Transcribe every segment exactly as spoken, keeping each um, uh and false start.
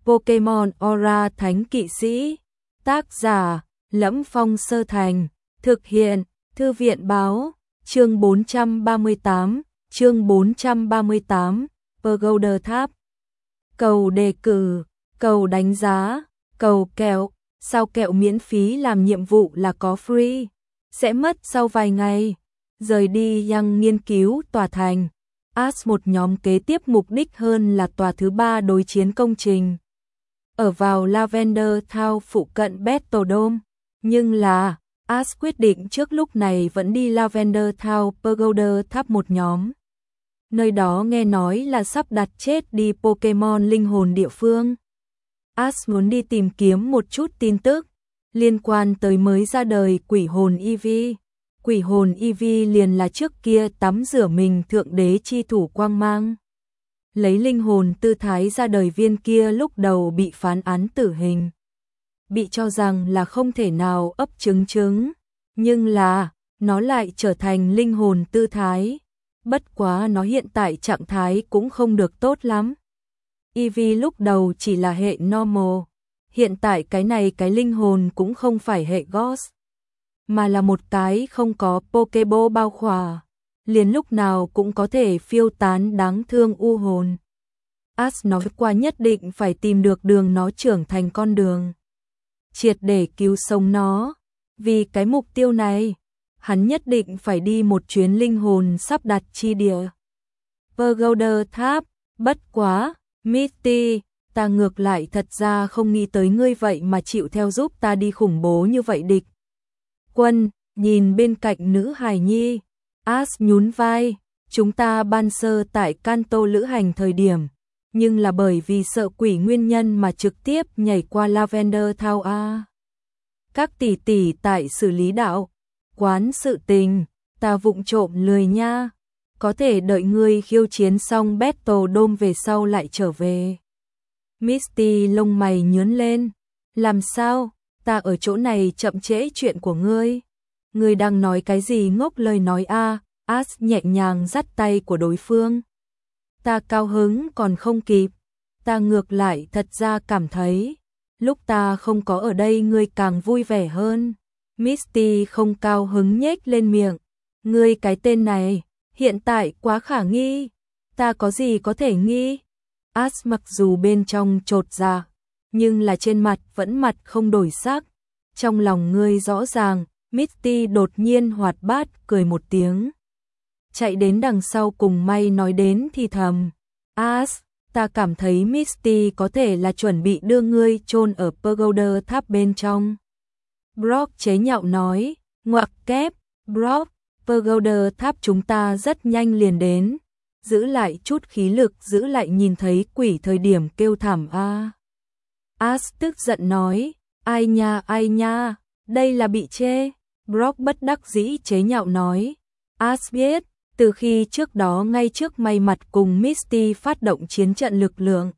Pokemon Aura Thánh Kỵ Sĩ. Tác giả: Lẫm Phong Sơ Thành. Thực hiện: Thư viện báo. Chương bốn trăm ba mươi tám. Chương bốn trăm ba mươi tám. Pagoda Tháp. Cầu đề cử, cầu đánh giá, cầu kẹo. Sao kẹo miễn phí làm nhiệm vụ là có free. Sẽ mất sau vài ngày. Rời đi Yang nghiên cứu tòa thành. As một nhóm kế tiếp mục đích hơn là tòa thứ ba đối chiến công trình. Ở vào Lavender Town phụ cận Battle Dome. Nhưng là, As quyết định trước lúc này vẫn đi Lavender Town Pagoda Tháp một nhóm. Nơi đó nghe nói là sắp đặt chết đi Pokemon linh hồn địa phương. As muốn đi tìm kiếm một chút tin tức liên quan tới mới ra đời quỷ hồn Eevee. Quỷ hồn Eevee liền là trước kia tắm rửa mình thượng đế chi thủ quang mang. Lấy linh hồn tư thái ra đời viên kia lúc đầu bị phán án tử hình. Bị cho rằng là không thể nào ấp trứng trứng. Nhưng là, nó lại trở thành linh hồn tư thái. Bất quá nó hiện tại trạng thái cũng không được tốt lắm. Eevee lúc đầu chỉ là hệ normal. Hiện tại cái này cái linh hồn cũng không phải hệ Ghost. Mà là một cái không có Pokeball bao khỏa. Liền lúc nào cũng có thể phiêu tán đáng thương u hồn. As nói qua nhất định phải tìm được đường nó trưởng thành con đường. Triệt để cứu sống nó. Vì cái mục tiêu này, hắn nhất định phải đi một chuyến linh hồn sắp đặt chi địa. Pagoda Tháp, bất quá, Misty, ta ngược lại thật ra không nghĩ tới ngươi vậy mà chịu theo giúp ta đi khủng bố như vậy địch. Quân, nhìn bên cạnh nữ hài nhi, As nhún vai, chúng ta ban sơ tại Kanto lữ hành thời điểm, nhưng là bởi vì sợ quỷ nguyên nhân mà trực tiếp nhảy qua Lavender Town A. Các tỷ tỷ tại xử lý đạo quán sự tình, ta vụng trộm lười nha, có thể đợi ngươi khiêu chiến xong Battle Dome về sau lại trở về. Misty lông mày nhướng lên, làm sao, ta ở chỗ này chậm trễ chuyện của ngươi. Ngươi đang nói cái gì ngốc lời nói a? As nhẹ nhàng dắt tay của đối phương. Ta cao hứng còn không kịp, ta ngược lại thật ra cảm thấy, lúc ta không có ở đây ngươi càng vui vẻ hơn. Misty không cao hứng nhếch lên miệng, ngươi cái tên này, hiện tại quá khả nghi, ta có gì có thể nghi? As mặc dù bên trong chột dạ, nhưng là trên mặt vẫn mặt không đổi sắc. Trong lòng ngươi rõ ràng, Misty đột nhiên hoạt bát cười một tiếng. Chạy đến đằng sau cùng May nói đến thì thầm. As, ta cảm thấy Misty có thể là chuẩn bị đưa ngươi chôn ở Pagoda Tháp bên trong. Brock chế nhạo nói, ngoặc kép, Brock, Pagoda Tháp chúng ta rất nhanh liền đến. Giữ lại chút khí lực, giữ lại nhìn thấy quỷ thời điểm kêu thảm a. À. As tức giận nói, ai nha ai nha, đây là bị chê. Brock bất đắc dĩ chế nhạo nói, As biết, từ khi trước đó ngay trước may mặt cùng Misty phát động chiến trận lực lượng.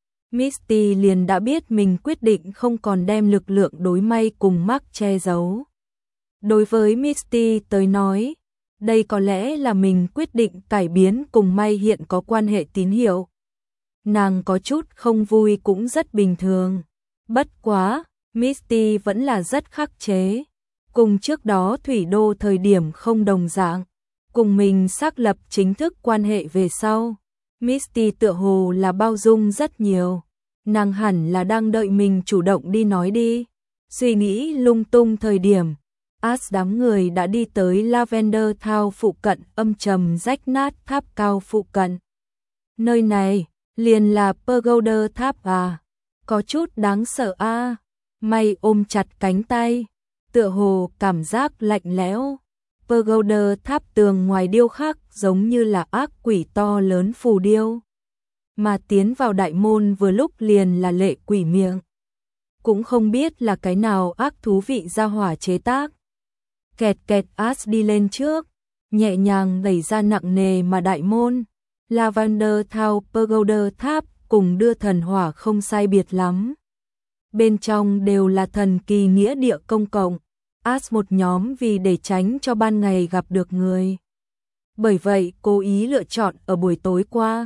Misty liền đã biết mình quyết định không còn đem lực lượng đối may cùng Mark che giấu. Đối với Misty tới nói, đây có lẽ là mình quyết định cải biến cùng may hiện có quan hệ tín hiệu. Nàng có chút không vui cũng rất bình thường. Bất quá, Misty vẫn là rất khắc chế. Cùng trước đó Thủy Đô thời điểm không đồng dạng. Cùng mình xác lập chính thức quan hệ về sau. Misty tựa hồ là bao dung rất nhiều. Nàng hẳn là đang đợi mình chủ động đi nói đi. Suy nghĩ lung tung thời điểm. As đám người đã đi tới Lavender Town phụ cận âm trầm rách nát tháp cao phụ cận. Nơi này, liền là Pagoda Tháp à. Có chút đáng sợ a. À. May ôm chặt cánh tay. Tựa hồ cảm giác lạnh lẽo. Pagoda Tháp tường ngoài điêu khắc giống như là ác quỷ to lớn phù điêu. Mà tiến vào đại môn vừa lúc liền là lệ quỷ miệng. Cũng không biết là cái nào ác thú vị ra hỏa chế tác. Kẹt kẹt As đi lên trước, nhẹ nhàng đẩy ra nặng nề mà đại môn. Lavender Town Pagoda Tháp cùng đưa thần hỏa không sai biệt lắm. Bên trong đều là thần kỳ nghĩa địa công cộng. As một nhóm vì để tránh cho ban ngày gặp được người. Bởi vậy cố ý lựa chọn ở buổi tối qua.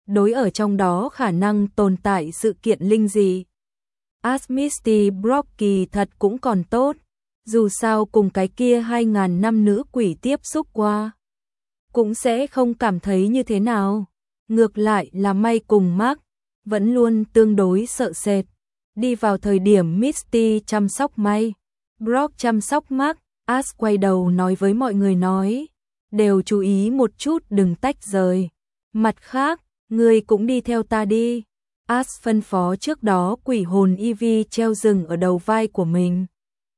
đối ở trong đó khả năng tồn tại sự kiện linh dị. Ash Misty Brock kỳ thật cũng còn tốt, dù sao cùng cái kia hai ngàn năm nữ quỷ tiếp xúc qua, cũng sẽ không cảm thấy như thế nào. Ngược lại là May cùng Mark, vẫn luôn tương đối sợ sệt. Đi vào thời điểm Misty chăm sóc May, Brock chăm sóc Mark, Ash quay đầu nói với mọi người nói, đều chú ý một chút đừng tách rời. Mặt khác, ngươi cũng đi theo ta đi. Ash phân phó trước đó quỷ hồn Ivy treo rừng ở đầu vai của mình.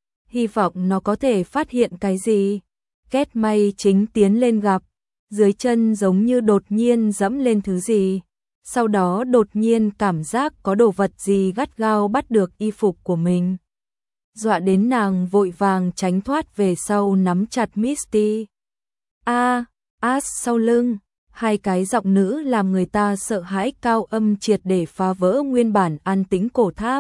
Hy vọng nó có thể phát hiện cái gì. Kết May chính tiến lên gặp, dưới chân giống như đột nhiên dẫm lên thứ gì. Sau đó đột nhiên cảm giác có đồ vật gì gắt gao bắt được y phục của mình. Dọa đến nàng vội vàng tránh thoát về sau nắm chặt Misty. A, à, Ash sau lưng, hai cái giọng nữ làm người ta sợ hãi cao âm triệt để phá vỡ nguyên bản an tĩnh cổ tháp.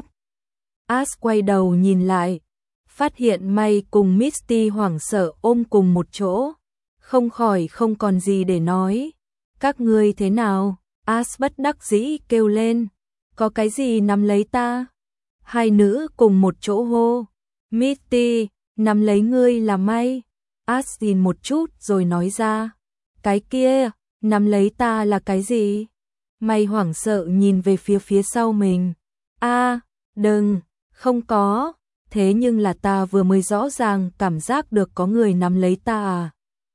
Ash quay đầu nhìn lại, phát hiện May cùng Misty hoảng sợ ôm cùng một chỗ, không khỏi không còn gì để nói. Các ngươi thế nào? Ash bất đắc dĩ kêu lên, có cái gì nắm lấy ta? Hai nữ cùng một chỗ hô, Misty, nắm lấy ngươi là May. Ash nhìn một chút rồi nói ra, cái kia, nắm lấy ta là cái gì? May hoảng sợ nhìn về phía phía sau mình. A, à, đừng, không có, thế nhưng là ta vừa mới rõ ràng cảm giác được có người nắm lấy ta à.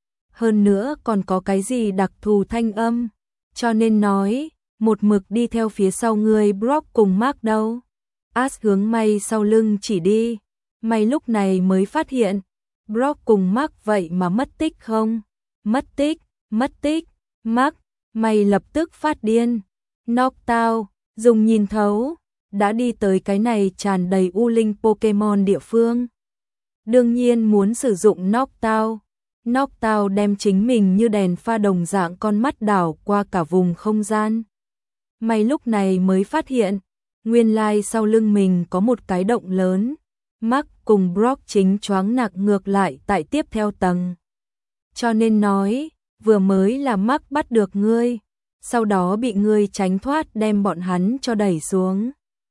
Hơn nữa còn có cái gì đặc thù thanh âm, cho nên nói, một mực đi theo phía sau người Brock cùng Mark đâu. Ash hướng May sau lưng chỉ đi, May lúc này mới phát hiện, Brock cùng Mark vậy mà mất tích không? Mất tích, mất tích, Mark, May lập tức phát điên. Knockdown, dùng nhìn thấu, đã đi tới cái này tràn đầy u linh Pokemon địa phương. Đương nhiên muốn sử dụng Knockdown. Knockdown đem chính mình như đèn pha đồng dạng con mắt đảo qua cả vùng không gian. May lúc này mới phát hiện, nguyên lai sau lưng mình có một cái động lớn. Mark cùng Brock chính choáng nạc ngược lại tại tiếp theo tầng. Cho nên nói, vừa mới là Mark bắt được ngươi, sau đó bị ngươi tránh thoát đem bọn hắn cho đẩy xuống.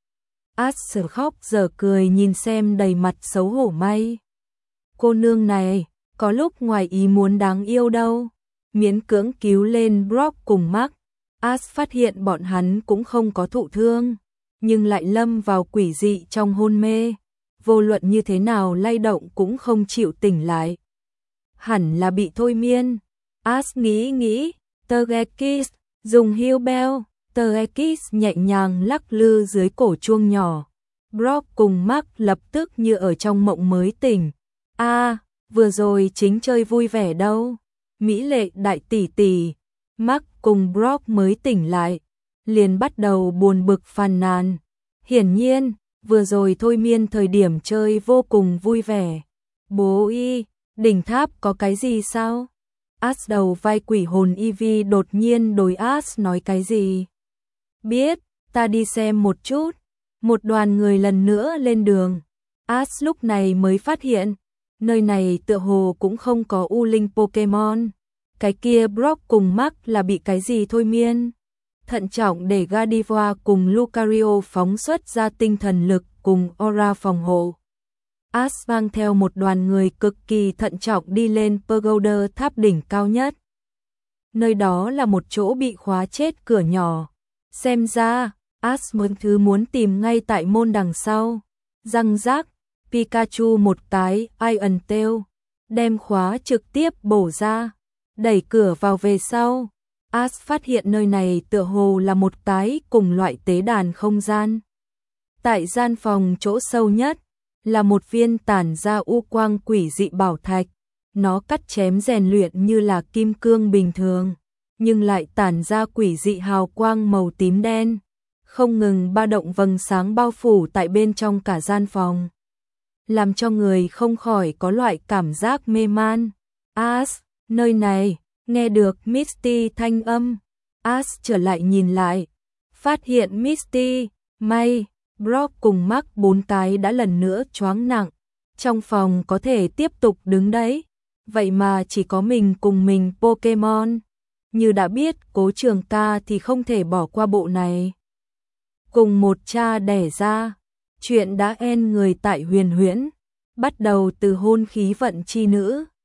Ash giờ khóc giờ cười nhìn xem đầy mặt xấu hổ May. Cô nương này, có lúc ngoài ý muốn đáng yêu đâu. Miễn cưỡng cứu lên Brock cùng Mark, Ash phát hiện bọn hắn cũng không có thụ thương, nhưng lại lâm vào quỷ dị trong hôn mê. Vô luận như thế nào lay động cũng không chịu tỉnh lại. Hẳn là bị thôi miên. Ash nghĩ nghĩ, Togekiss, dùng heal bell, Togekiss nhẹ nhàng lắc lư dưới cổ chuông nhỏ. Brock cùng Mark lập tức như ở trong mộng mới tỉnh. A, à, vừa rồi chính chơi vui vẻ đâu. Mỹ lệ đại tỷ tỷ. Mark cùng Brock mới tỉnh lại, liền bắt đầu buồn bực phàn nàn. Hiển nhiên, vừa rồi thôi miên thời điểm chơi vô cùng vui vẻ. Bố y, đỉnh tháp có cái gì sao? Ash đầu vai quỷ hồn Ivy đột nhiên đối Ash nói cái gì? Biết, ta đi xem một chút. Một đoàn người lần nữa lên đường. Ash lúc này mới phát hiện, nơi này tựa hồ cũng không có u linh Pokemon. Cái kia Brock cùng Mark là bị cái gì thôi miên? Thận trọng để Gardevoir cùng Lucario phóng xuất ra tinh thần lực cùng aura phòng hộ. Ash mang theo một đoàn người cực kỳ thận trọng đi lên Pagoda tháp đỉnh cao nhất. Nơi đó là một chỗ bị khóa chết cửa nhỏ. Xem ra, Ash muốn thứ muốn tìm ngay tại môn đằng sau. Răng rác, Pikachu một cái Iron Tail, đem khóa trực tiếp bổ ra, đẩy cửa vào về sau. Ash phát hiện nơi này tựa hồ là một cái cùng loại tế đàn không gian. Tại gian phòng chỗ sâu nhất, là một viên tản ra u quang quỷ dị bảo thạch. Nó cắt chém rèn luyện như là kim cương bình thường, nhưng lại tản ra quỷ dị hào quang màu tím đen, không ngừng ba động vầng sáng bao phủ tại bên trong cả gian phòng, làm cho người không khỏi có loại cảm giác mê man. Ash, nơi này, nghe được Misty thanh âm, Ash trở lại nhìn lại, phát hiện Misty, May, Brock cùng Mark bốn cái đã lần nữa choáng nặng, trong phòng có thể tiếp tục đứng đấy, vậy mà chỉ có mình cùng mình Pokemon. như đã biết Cố Trường Ca thì không thể bỏ qua bộ này. Cùng một cha đẻ ra, chuyện đã en người tại Huyền Huyễn, bắt đầu từ hôn khí vận chi nữ,